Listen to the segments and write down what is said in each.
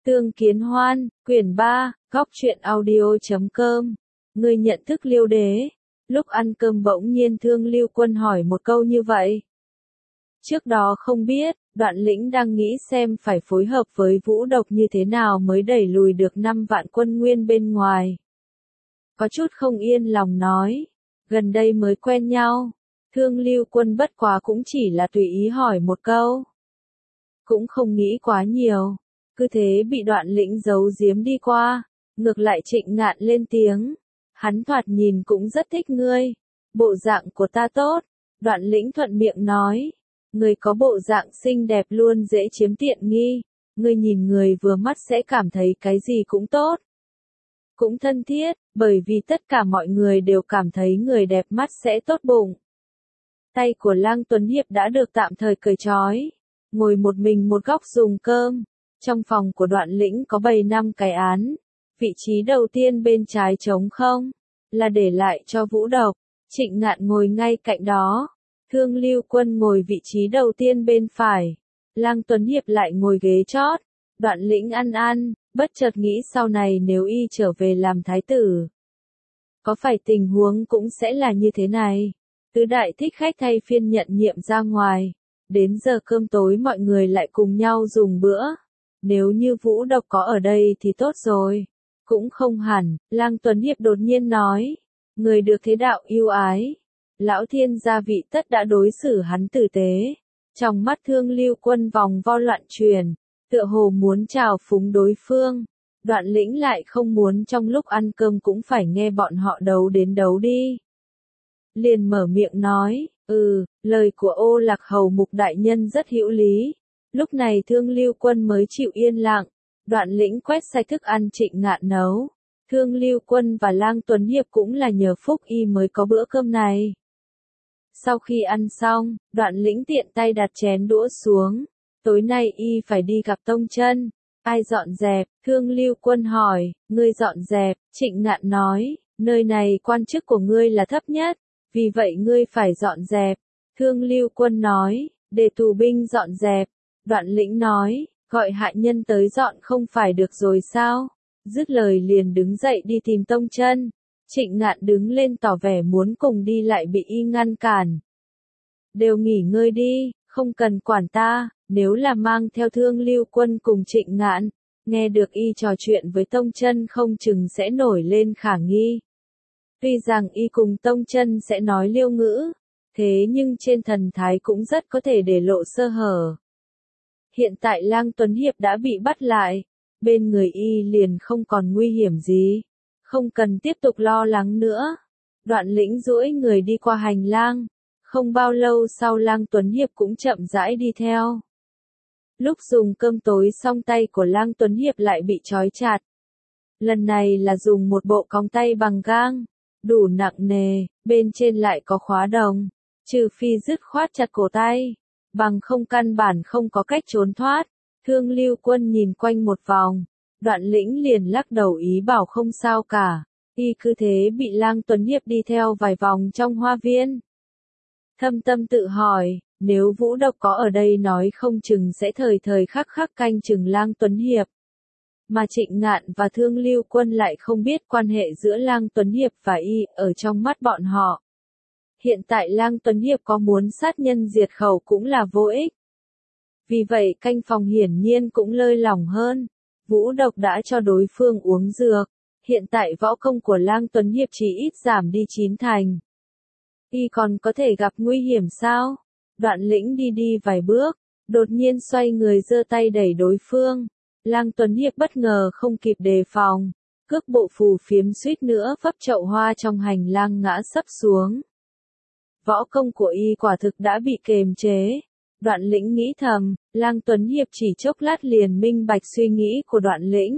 Tương Kiến Hoan, quyển 3, góc truyện audio.com. Ngươi nhận thức Liêu Đế. Lúc ăn cơm bỗng nhiên Thương Lưu Quân hỏi một câu như vậy. Trước đó không biết, Đoạn Lĩnh đang nghĩ xem phải phối hợp với Vũ Độc như thế nào mới đẩy lùi được 5 vạn quân nguyên bên ngoài. Có chút không yên lòng nói, gần đây mới quen nhau. Thương Lưu Quân bất quá cũng chỉ là tùy ý hỏi một câu. Cũng không nghĩ quá nhiều. Cứ thế bị Đoạn Lĩnh giấu giếm đi qua. Ngược lại Trịnh Ngạn lên tiếng. Hắn thoạt nhìn cũng rất thích ngươi. Bộ dạng của ta tốt. Đoạn Lĩnh thuận miệng nói. Ngươi có bộ dạng xinh đẹp luôn dễ chiếm tiện nghi. Ngươi nhìn người vừa mắt sẽ cảm thấy cái gì cũng tốt. Cũng thân thiết, bởi vì tất cả mọi người đều cảm thấy người đẹp mắt sẽ tốt bụng. Tay của Lang Tuấn Hiệp đã được tạm thời cởi trói. Ngồi một mình một góc dùng cơm. Trong phòng của Đoạn Lĩnh có bày 5 cái án. Vị trí đầu tiên bên trái trống không, là để lại cho Vũ Độc. Trịnh Ngạn ngồi ngay cạnh đó. Thương Lưu Quân ngồi vị trí đầu tiên bên phải. Lang Tuấn Hiệp lại ngồi ghế chót. Đoạn Lĩnh ăn, bất chợt nghĩ sau này nếu y trở về làm thái tử. Có phải tình huống cũng sẽ là như thế này? Tứ đại thích khách thay phiên nhận nhiệm ra ngoài. Đến giờ cơm tối mọi người lại cùng nhau dùng bữa. Nếu như Vũ Độc có ở đây thì tốt rồi. Cũng không hẳn, Lang Tuấn Hiệp đột nhiên nói. Người được thế đạo yêu ái. Lão thiên gia vị tất đã đối xử hắn tử tế. Trong mắt Thương Lưu Quân vòng vo loạn truyền. Tựa hồ muốn trào phúng đối phương. Đoạn Lĩnh lại không muốn trong lúc ăn cơm cũng phải nghe bọn họ đấu đến đấu đi. Liền mở miệng nói, lời của Ô Lạc Hầu Mục đại nhân rất hữu lý. Lúc này Thương Lưu Quân mới chịu yên lặng. Đoạn Lĩnh quét sạch thức ăn Trịnh Ngạn nấu. Thương Lưu Quân và Lang Tuấn Hiệp cũng là nhờ phúc y mới có bữa cơm này. Sau khi ăn xong, Đoạn Lĩnh tiện tay đặt chén đũa xuống. Tối nay y phải đi gặp Tông Chân. Ai dọn dẹp? Thương Lưu Quân hỏi. Ngươi dọn dẹp. Trịnh Ngạn nói. Nơi này quan chức của ngươi là thấp nhất. Vì vậy ngươi phải dọn dẹp. Thương Lưu Quân nói. Để tù binh dọn dẹp. Đoạn Lĩnh nói. Gọi hạ nhân tới dọn không phải được rồi sao? Dứt lời liền đứng dậy đi tìm Tông Chân. Trịnh Ngạn đứng lên tỏ vẻ muốn cùng đi lại bị y ngăn cản. Đều nghỉ ngơi đi, không cần quản ta. Nếu là mang theo Thương Lưu Quân cùng Trịnh Ngạn, nghe được y trò chuyện với Tông Chân không chừng sẽ nổi lên khả nghi. Tuy rằng y cùng Tông Chân sẽ nói Liêu ngữ, thế nhưng trên thần thái cũng rất có thể để lộ sơ hở. Hiện tại Lang Tuấn Hiệp đã bị bắt lại, bên người y liền không còn nguy hiểm gì, không cần tiếp tục lo lắng nữa. Đoạn Lĩnh duỗi người đi qua hành lang, không bao lâu sau Lang Tuấn Hiệp cũng chậm rãi đi theo. Lúc dùng cơm tối xong tay của Lang Tuấn Hiệp lại bị trói chặt. Lần này là dùng một bộ còng tay bằng gang, đủ nặng nề, bên trên lại có khóa đồng, trừ phi dứt khoát chặt cổ tay, bằng không căn bản không có cách trốn thoát. Thương Lưu Quân nhìn quanh một vòng, Đoạn Lĩnh liền lắc đầu ý bảo không sao cả, y cứ thế bị Lang Tuấn Hiệp đi theo vài vòng trong hoa viên. Thâm tâm tự hỏi, nếu Vũ Độc có ở đây nói không chừng sẽ thời thời khắc khắc canh chừng Lang Tuấn Hiệp. Mà Trịnh Ngạn và Thương Lưu Quân lại không biết quan hệ giữa Lang Tuấn Hiệp và y ở trong mắt bọn họ. Hiện tại Lang Tuấn Hiệp có muốn sát nhân diệt khẩu cũng là vô ích. Vì vậy canh phòng hiển nhiên cũng lơi lỏng hơn. Vũ Độc đã cho đối phương uống dược. Hiện tại võ công của Lang Tuấn Hiệp chỉ ít giảm đi 9 thành. Y còn có thể gặp nguy hiểm sao? Đoạn Lĩnh đi vài bước, đột nhiên xoay người giơ tay đẩy đối phương. Lang Tuấn Hiệp bất ngờ không kịp đề phòng, cước bộ phù phiếm suýt nữa vấp chậu hoa trong hành lang ngã sấp xuống. Võ công của y quả thực đã bị kềm chế. Đoạn Lĩnh nghĩ thầm, Lang Tuấn Hiệp chỉ chốc lát liền minh bạch suy nghĩ của Đoạn Lĩnh.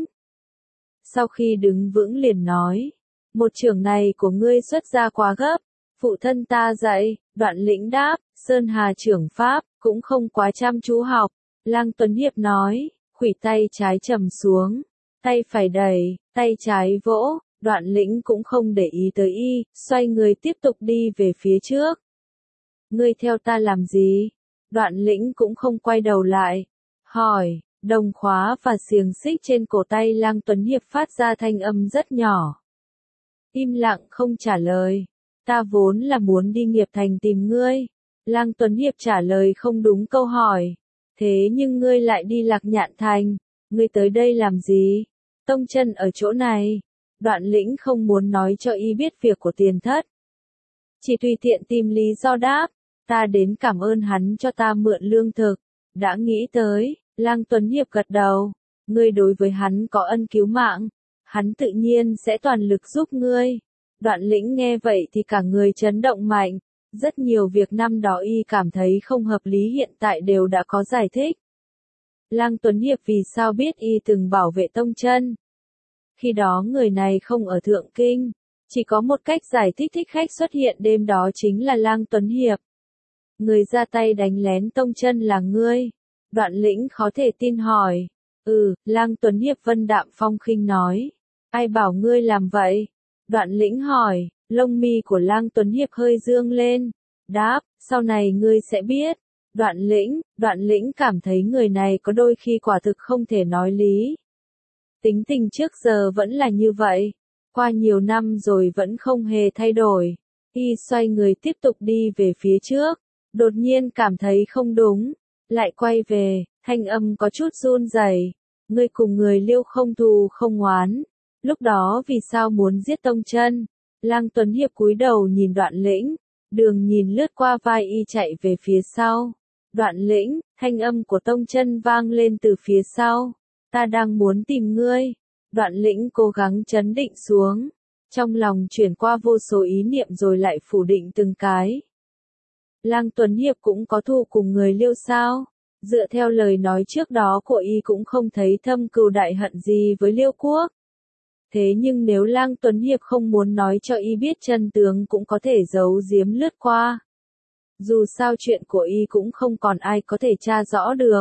Sau khi đứng vững liền nói, một chưởng này của ngươi xuất ra quá gấp, phụ thân ta dạy. Đoạn Lĩnh đáp, Sơn Hà chưởng pháp, cũng không quá chăm chú học. Lang Tuấn Hiệp nói, khuỷu tay trái trầm xuống, tay phải đẩy, tay trái vỗ. Đoạn Lĩnh cũng không để ý tới y, xoay người tiếp tục đi về phía trước. Ngươi theo ta làm gì? Đoạn Lĩnh cũng không quay đầu lại, hỏi, Đồng khóa và xiềng xích trên cổ tay Lang Tuấn Hiệp phát ra thanh âm rất nhỏ. Im lặng không trả lời. Ta vốn là muốn đi Nghiệp Thành tìm ngươi. Lang Tuấn Hiệp trả lời không đúng câu hỏi. Thế nhưng ngươi lại đi Lạc Nhạn Thành. Ngươi tới đây làm gì? Tông Chân ở chỗ này. Đoạn Lĩnh không muốn nói cho y biết việc của Tiền Thất. Chỉ tùy tiện tìm lý do đáp. Ta đến cảm ơn hắn cho ta mượn lương thực. Đã nghĩ tới. Lang Tuấn Hiệp gật đầu. Ngươi đối với hắn có ân cứu mạng. Hắn tự nhiên sẽ toàn lực giúp ngươi. Đoạn Lĩnh nghe vậy thì cả người chấn động mạnh. Rất nhiều việc năm đó y cảm thấy không hợp lý hiện tại đều đã có giải thích. Lang Tuấn Hiệp vì sao biết y từng bảo vệ Tông Chân? Khi đó người này không ở Thượng Kinh. Chỉ có một cách giải thích thích khách xuất hiện đêm đó chính là Lang Tuấn Hiệp. Người ra tay đánh lén Tông Chân là ngươi. Đoạn Lĩnh khó thể tin hỏi. Lang Tuấn Hiệp vân đạm phong khinh nói. Ai bảo ngươi làm vậy? Đoạn Lĩnh hỏi. Lông mi của Lang Tuấn Hiệp hơi dương lên. Đáp, sau này ngươi sẽ biết. Đoạn Lĩnh cảm thấy người này có đôi khi quả thực không thể nói lý. Tính tình trước giờ vẫn là như vậy. Qua nhiều năm rồi vẫn không hề thay đổi. Y xoay người tiếp tục đi về phía trước. Đột nhiên cảm thấy không đúng. Lại quay về, thanh âm có chút run rẩy. Ngươi cùng người Liêu không thù không oán. Lúc đó vì sao muốn giết Tông Chân? Lang Tuấn Hiệp cúi đầu nhìn Đoạn Lĩnh. Đường nhìn lướt qua vai y chạy về phía sau. Đoạn Lĩnh, thanh âm của Tông Chân vang lên từ phía sau. Ta đang muốn tìm ngươi. Đoạn Lĩnh cố gắng trấn định xuống. Trong lòng chuyển qua vô số ý niệm rồi lại phủ định từng cái. Lang Tuấn Hiệp cũng có thù cùng người Liêu sao? Dựa theo lời nói trước đó của y cũng không thấy thâm cừu đại hận gì với Liêu quốc. Thế nhưng nếu Lang Tuấn Hiệp không muốn nói cho y biết chân tướng cũng có thể giấu giếm lướt qua. Dù sao chuyện của y cũng không còn ai có thể tra rõ được.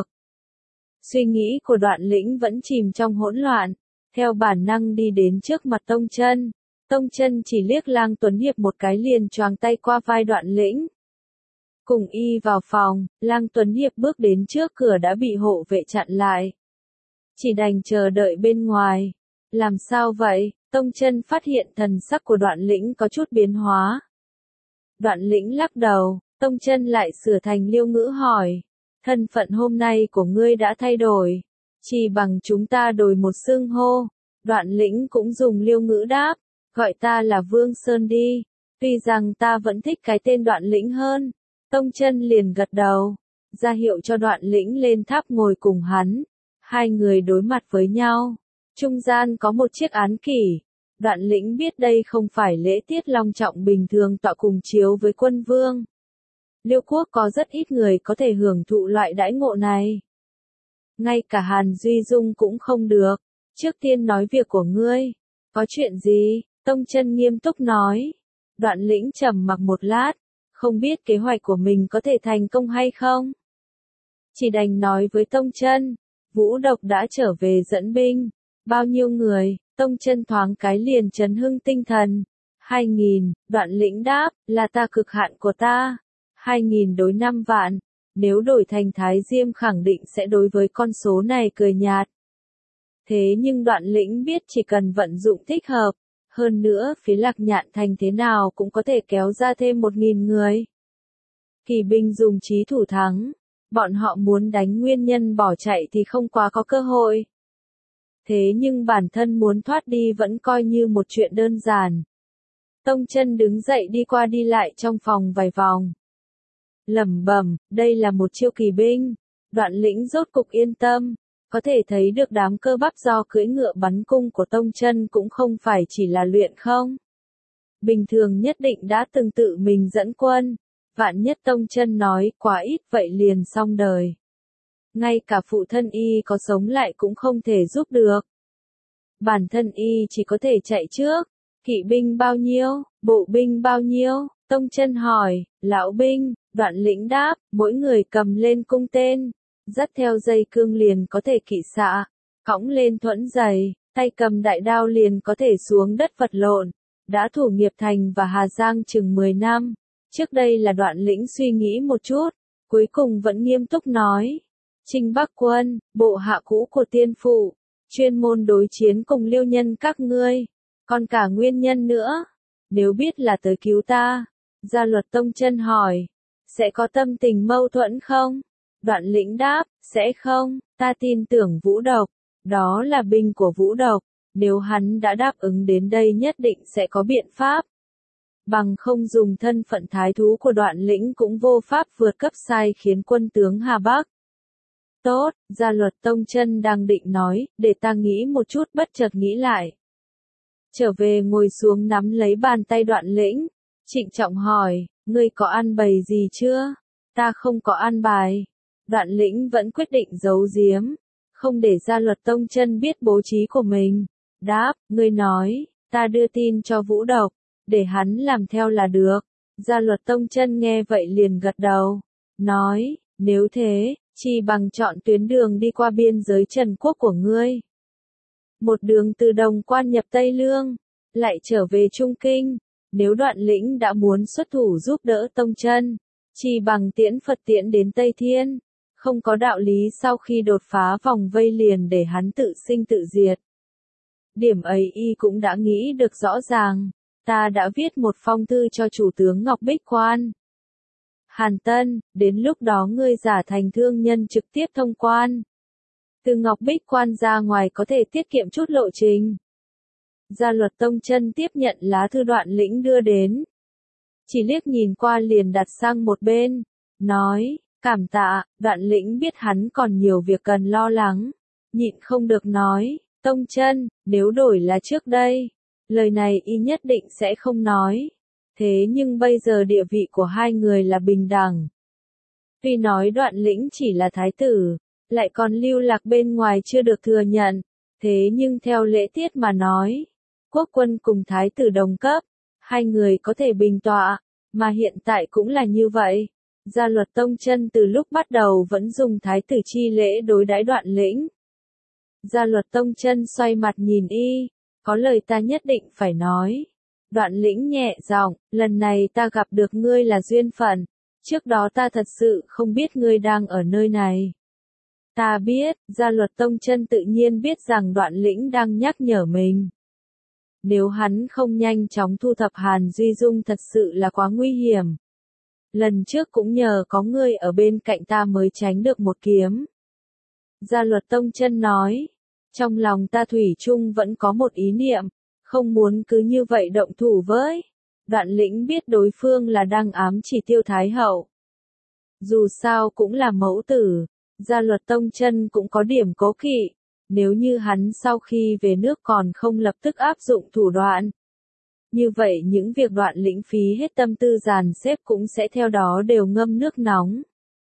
Suy nghĩ của Đoạn Lĩnh vẫn chìm trong hỗn loạn. Theo bản năng đi đến trước mặt Tông Chân. Tông Chân chỉ liếc Lang Tuấn Hiệp một cái liền choàng tay qua vai Đoạn Lĩnh. Cùng y vào phòng, Lang Tuấn Hiệp bước đến trước cửa đã bị hộ vệ chặn lại. Chỉ đành chờ đợi bên ngoài. Làm sao vậy? Tông Chân phát hiện thần sắc của Đoạn Lĩnh có chút biến hóa. Đoạn Lĩnh lắc đầu, Tông Chân lại sửa thành Liêu ngữ hỏi. Thân phận hôm nay của ngươi đã thay đổi. Chỉ bằng chúng ta đổi một xưng hô. Đoạn Lĩnh cũng dùng Liêu ngữ đáp. Gọi ta là Vương Sơn đi. Tuy rằng ta vẫn thích cái tên Đoạn Lĩnh hơn. Tông Chân liền gật đầu. Ra hiệu cho Đoạn Lĩnh lên tháp ngồi cùng hắn. Hai người đối mặt với nhau. Trung gian có một chiếc án kỷ. Đoạn Lĩnh biết đây không phải lễ tiết long trọng bình thường tọa cùng chiếu với quân vương. Liêu quốc có rất ít người có thể hưởng thụ loại đãi ngộ này. Ngay cả Hàn Duy Dung cũng không được. Trước tiên nói việc của ngươi. Có chuyện gì? Tông Chân nghiêm túc nói. Đoạn Lĩnh trầm mặc một lát. Không biết kế hoạch của mình có thể thành công hay không. Chỉ đành nói với Tông Chân. Vũ Độc đã trở về dẫn binh. Bao nhiêu người? Tông Chân thoáng cái liền chấn hưng tinh thần. 2.000, Đoạn Lĩnh đáp, là ta cực hạn của ta. 2.000 đối 5 vạn. Nếu đổi thành Thái Diêm khẳng định sẽ đối với con số này cười nhạt. Thế nhưng Đoạn Lĩnh biết chỉ cần vận dụng thích hợp. Hơn nữa phía Lạc Nhạn Thành thế nào cũng có thể kéo ra thêm 1.000 người. Kỳ binh dùng trí thủ thắng. Bọn họ muốn đánh nguyên nhân bỏ chạy thì không quá có cơ hội. Thế nhưng bản thân muốn thoát đi vẫn coi như một chuyện đơn giản. Tông Chân đứng dậy đi qua đi lại trong phòng vài vòng. Lẩm bẩm, đây là một chiêu kỳ binh. Đoạn Lĩnh rốt cục yên tâm. Có thể thấy được đám cơ bắp do cưỡi ngựa bắn cung của Tông Chân cũng không phải chỉ là luyện không. Bình thường nhất định đã từng tự mình dẫn quân. Vạn nhất Tông Chân nói quá ít vậy liền xong đời. Ngay cả phụ thân y có sống lại cũng không thể giúp được. Bản thân y chỉ có thể chạy trước. Kỵ binh bao nhiêu, bộ binh bao nhiêu? Tông Chân hỏi. Lão binh. Đoạn Lĩnh đáp, mỗi người cầm lên cung tên. Dắt theo dây cương liền có thể kỵ xạ. Cõng lên thuẫn giày, tay cầm đại đao liền có thể xuống đất vật lộn. Đã thủ Nghiệp Thành và Hà Giang chừng 10 năm. Trước đây là Đoạn Lĩnh suy nghĩ một chút. Cuối cùng vẫn nghiêm túc nói. Trinh Bắc Quân, bộ hạ cũ của tiên phụ, chuyên môn đối chiến cùng Liêu nhân các ngươi, còn cả nguyên nhân nữa. Nếu biết là tới cứu ta, Gia Luật Tông Chân hỏi, sẽ có tâm tình mâu thuẫn không? Đoạn Lĩnh đáp, sẽ không, ta tin tưởng Vũ Độc, đó là binh của Vũ Độc, nếu hắn đã đáp ứng đến đây nhất định sẽ có biện pháp. Bằng không dùng thân phận thái thú của Đoạn Lĩnh cũng vô pháp vượt cấp sai khiến quân tướng Hà Bắc. Tốt, Gia Luật Tông Chân đang định nói, để ta nghĩ một chút bất chợt nghĩ lại. Trở về ngồi xuống nắm lấy bàn tay Đoạn Lĩnh, trịnh trọng hỏi, ngươi có ăn bày gì chưa? Ta không có ăn bài. Đoạn Lĩnh vẫn quyết định giấu giếm, không để Gia Luật Tông Chân biết bố trí của mình. Đáp, ngươi nói, ta đưa tin cho Vũ Độc, để hắn làm theo là được. Gia Luật Tông Chân nghe vậy liền gật đầu, nói, nếu thế, chỉ bằng chọn tuyến đường đi qua biên giới Trần Quốc của ngươi. Một đường từ Đồng Quan nhập Tây Lương, lại trở về Trung Kinh. Nếu Đoạn Lĩnh đã muốn xuất thủ giúp đỡ Tông Chân, chỉ bằng tiễn Phật tiễn đến Tây Thiên, không có đạo lý sau khi đột phá vòng vây liền để hắn tự sinh tự diệt. Điểm ấy y cũng đã nghĩ được rõ ràng, ta đã viết một phong thư cho chủ tướng Ngọc Bích Quan. Hàn Tân, đến lúc đó ngươi giả thành thương nhân trực tiếp thông quan. Từ Ngọc Bích Quan ra ngoài có thể tiết kiệm chút lộ trình. Gia Luật Tông Chân tiếp nhận lá thư Đoạn Lĩnh đưa đến. Chỉ liếc nhìn qua liền đặt sang một bên, nói, cảm tạ. Đoạn Lĩnh biết hắn còn nhiều việc cần lo lắng, nhịn không được nói, Tông Chân, nếu đổi là trước đây, lời này y nhất định sẽ không nói. Thế nhưng bây giờ địa vị của hai người là bình đẳng. Tuy nói Đoạn Lĩnh chỉ là thái tử, lại còn lưu lạc bên ngoài chưa được thừa nhận, thế nhưng theo lễ tiết mà nói, quốc quân cùng thái tử đồng cấp, hai người có thể bình tọa, mà hiện tại cũng là như vậy. Gia Luật Tông Chân từ lúc bắt đầu vẫn dùng thái tử chi lễ đối đãi Đoạn Lĩnh. Gia Luật Tông Chân xoay mặt nhìn y, có lời ta nhất định phải nói. Đoạn Lĩnh nhẹ giọng, lần này ta gặp được ngươi là duyên phận, trước đó ta thật sự không biết ngươi đang ở nơi này. Ta biết, Gia Luật Tông Chân tự nhiên biết rằng Đoạn Lĩnh đang nhắc nhở mình. Nếu hắn không nhanh chóng thu thập Hàn Duy Dung thật sự là quá nguy hiểm. Lần trước cũng nhờ có ngươi ở bên cạnh ta mới tránh được một kiếm. Gia Luật Tông Chân nói, trong lòng ta thủy chung vẫn có một ý niệm, không muốn cứ như vậy động thủ với. Đoạn Lĩnh biết đối phương là đang ám chỉ Tiêu Thái Hậu. Dù sao cũng là mẫu tử, Gia Luật Tông Chân cũng có điểm cố kỵ, nếu như hắn sau khi về nước còn không lập tức áp dụng thủ đoạn. Như vậy những việc Đoạn Lĩnh phí hết tâm tư dàn xếp cũng sẽ theo đó đều ngâm nước nóng.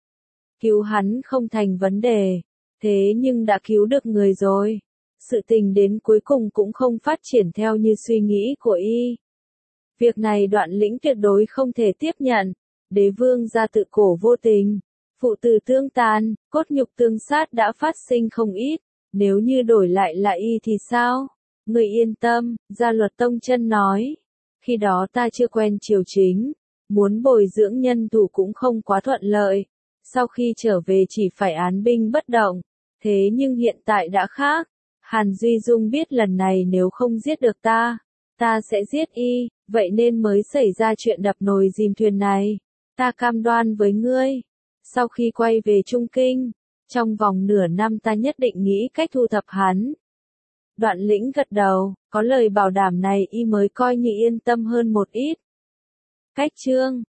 Cứu hắn không thành vấn đề, thế nhưng đã cứu được người rồi. Sự tình đến cuối cùng cũng không phát triển theo như suy nghĩ của y. Việc này Đoạn Lĩnh tuyệt đối không thể tiếp nhận. Đế vương gia tự cổ vô tình, phụ tử tương tàn, cốt nhục tương sát đã phát sinh không ít. Nếu như đổi lại là y thì sao? Người yên tâm, Gia Luật Tông Chân nói. Khi đó ta chưa quen triều chính, muốn bồi dưỡng nhân thủ cũng không quá thuận lợi. Sau khi trở về chỉ phải án binh bất động. Thế nhưng hiện tại đã khác. Hàn Duy Dung biết lần này nếu không giết được ta sẽ giết y, vậy nên mới xảy ra chuyện đập nồi dìm thuyền này. Ta cam đoan với ngươi, sau khi quay về Trung Kinh, trong vòng nửa năm ta nhất định nghĩ cách thu thập hắn. Đoạn Lĩnh gật đầu, có lời bảo đảm này y mới coi như yên tâm hơn một ít. Cách chương